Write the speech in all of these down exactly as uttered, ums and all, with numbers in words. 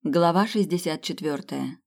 Глава шестьдесят четвертая.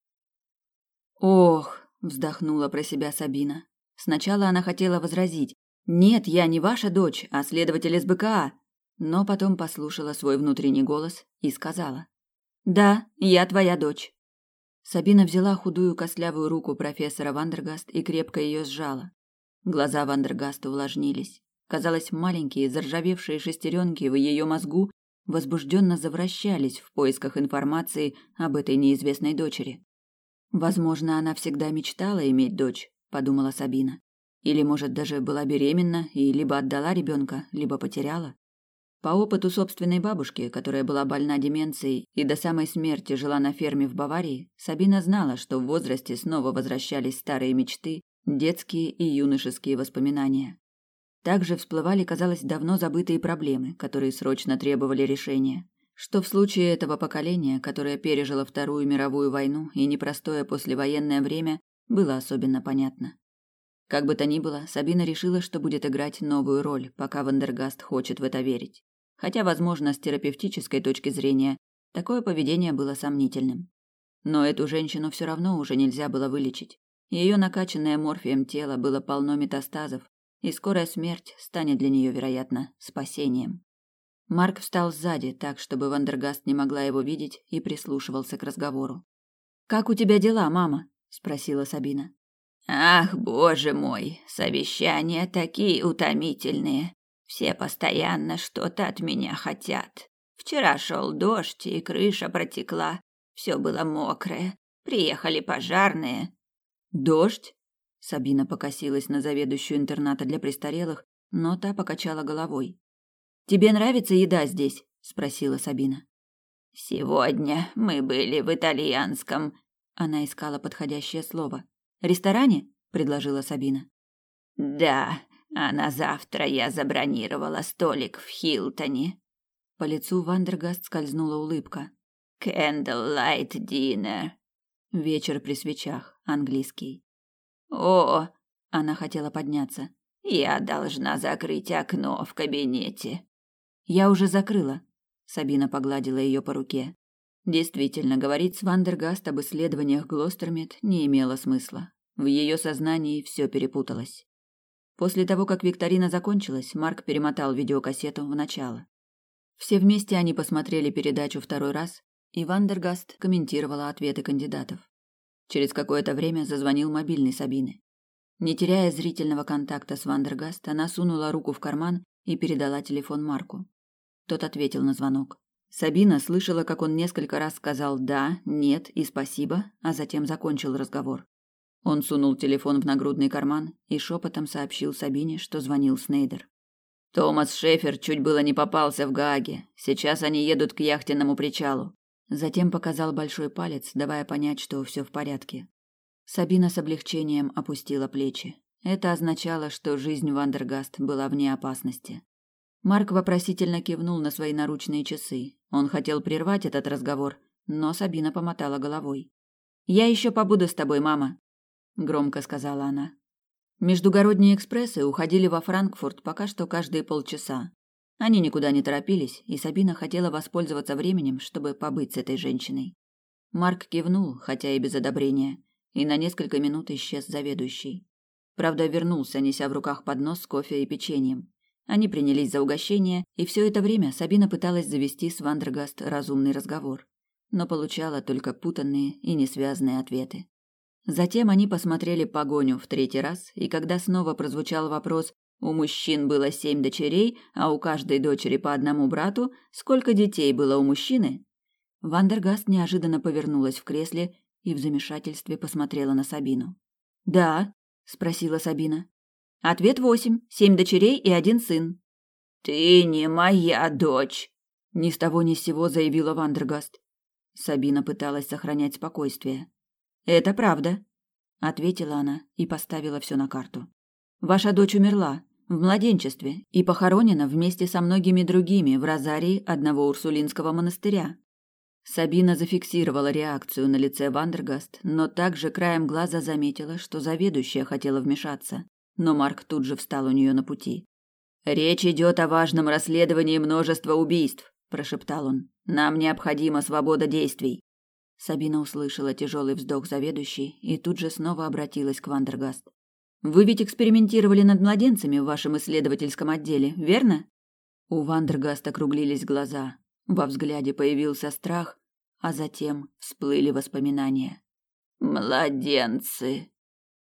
Ох, вздохнула про себя Сабина. Сначала она хотела возразить: "Нет, я не ваша дочь, а следователь эс бэ ка а". Но потом послушала свой внутренний голос и сказала: "Да, я твоя дочь". Сабина взяла худую костлявую руку профессора Вандергаст и крепко ее сжала. Глаза Вандергаста увлажнились. Казалось, маленькие заржавевшие шестеренки в ее мозгу возбужденно завращались в поисках информации об этой неизвестной дочери. Возможно, она всегда мечтала иметь дочь, подумала Сабина. Или, может, даже была беременна и либо отдала ребенка, либо потеряла. По опыту собственной бабушки, которая была больна деменцией и до самой смерти жила на ферме в Баварии, Сабина знала, что в возрасте снова возвращались старые мечты, детские и юношеские воспоминания. Также всплывали, казалось, давно забытые проблемы, которые срочно требовали решения. Что в случае этого поколения, которое пережило Вторую мировую войну и непростое послевоенное время, было особенно понятно. Как бы то ни было, Сабина решила, что будет играть новую роль, пока Вандергаст хочет в это верить. Хотя, возможно, с терапевтической точки зрения, такое поведение было сомнительным. Но эту женщину все равно уже нельзя было вылечить. Ее накачанное морфием тело было полно метастазов, и скорая смерть станет для нее, вероятно, спасением. Марк встал сзади, так, чтобы Вандергаст не могла его видеть, и прислушивался к разговору. «Как у тебя дела, мама?» – спросила Сабина. «Ах, боже мой, совещания такие утомительные. Все постоянно что-то от меня хотят. Вчера шел дождь, и крыша протекла. Все было мокрое. Приехали пожарные». «Дождь?» Сабина покосилась на заведующую интерната для престарелых, но та покачала головой. «Тебе нравится еда здесь?» – спросила Сабина. «Сегодня мы были в итальянском...» Она искала подходящее слово. «Ресторане?» – предложила Сабина. «Да, а на завтра я забронировала столик в Хилтоне». По лицу Вандергаст скользнула улыбка. «Candlelight dinner». Вечер при свечах, английский. «О!» – она хотела подняться. «Я должна закрыть окно в кабинете». «Я уже закрыла», – Сабина погладила ее по руке. Действительно, говорить с Вандергаст об исследованиях Глостермет не имело смысла. В ее сознании все перепуталось. После того, как викторина закончилась, Марк перемотал видеокассету в начало. Все вместе они посмотрели передачу второй раз, и Вандергаст комментировала ответы кандидатов. Через какое-то время зазвонил мобильный Сабины. Не теряя зрительного контакта с Вандергаст, она сунула руку в карман и передала телефон Марку. Тот ответил на звонок. Сабина слышала, как он несколько раз сказал «да», «нет» и «спасибо», а затем закончил разговор. Он сунул телефон в нагрудный карман и шепотом сообщил Сабине, что звонил Снейдер. «Томас Шефер чуть было не попался в Гааге. Сейчас они едут к яхтенному причалу». Затем показал большой палец, давая понять, что все в порядке. Сабина с облегчением опустила плечи. Это означало, что жизнь Вандергаст была вне опасности. Марк вопросительно кивнул на свои наручные часы. Он хотел прервать этот разговор, но Сабина помотала головой. «Я еще побуду с тобой, мама», – громко сказала она. Междугородние экспрессы уходили во Франкфурт пока что каждые полчаса. Они никуда не торопились, и Сабина хотела воспользоваться временем, чтобы побыть с этой женщиной. Марк кивнул, хотя и без одобрения, и на несколько минут исчез заведующий. Правда, вернулся, неся в руках поднос с кофе и печеньем. Они принялись за угощение, и все это время Сабина пыталась завести с Вандергаст разумный разговор, но получала только путанные и несвязные ответы. Затем они посмотрели «Погоню» в третий раз, и когда снова прозвучал вопрос: у мужчин было семь дочерей, а у каждой дочери по одному брату, сколько детей было у мужчины? Вандергаст неожиданно повернулась в кресле и в замешательстве посмотрела на Сабину. «Да?» – спросила Сабина. «Ответ восемь. Семь дочерей и один сын». «Ты не моя дочь!» – ни с того ни с сего заявила Вандергаст. Сабина пыталась сохранять спокойствие. «Это правда», – ответила она и поставила все на карту. «Ваша дочь умерла в младенчестве и похоронена вместе со многими другими в розарии одного урсулинского монастыря». Сабина зафиксировала реакцию на лице Вандергаст, но также краем глаза заметила, что заведующая хотела вмешаться, но Марк тут же встал у нее на пути. «Речь идет о важном расследовании множества убийств. прошептал он. Нам необходима свобода действий. Сабина услышала тяжелый вздох заведующей и тут же снова обратилась к Вандергаст. Вы ведь экспериментировали над младенцами в вашем исследовательском отделе, верно? У Вандергаст округлились глаза. Во взгляде появился страх, а затем всплыли воспоминания. Младенцы,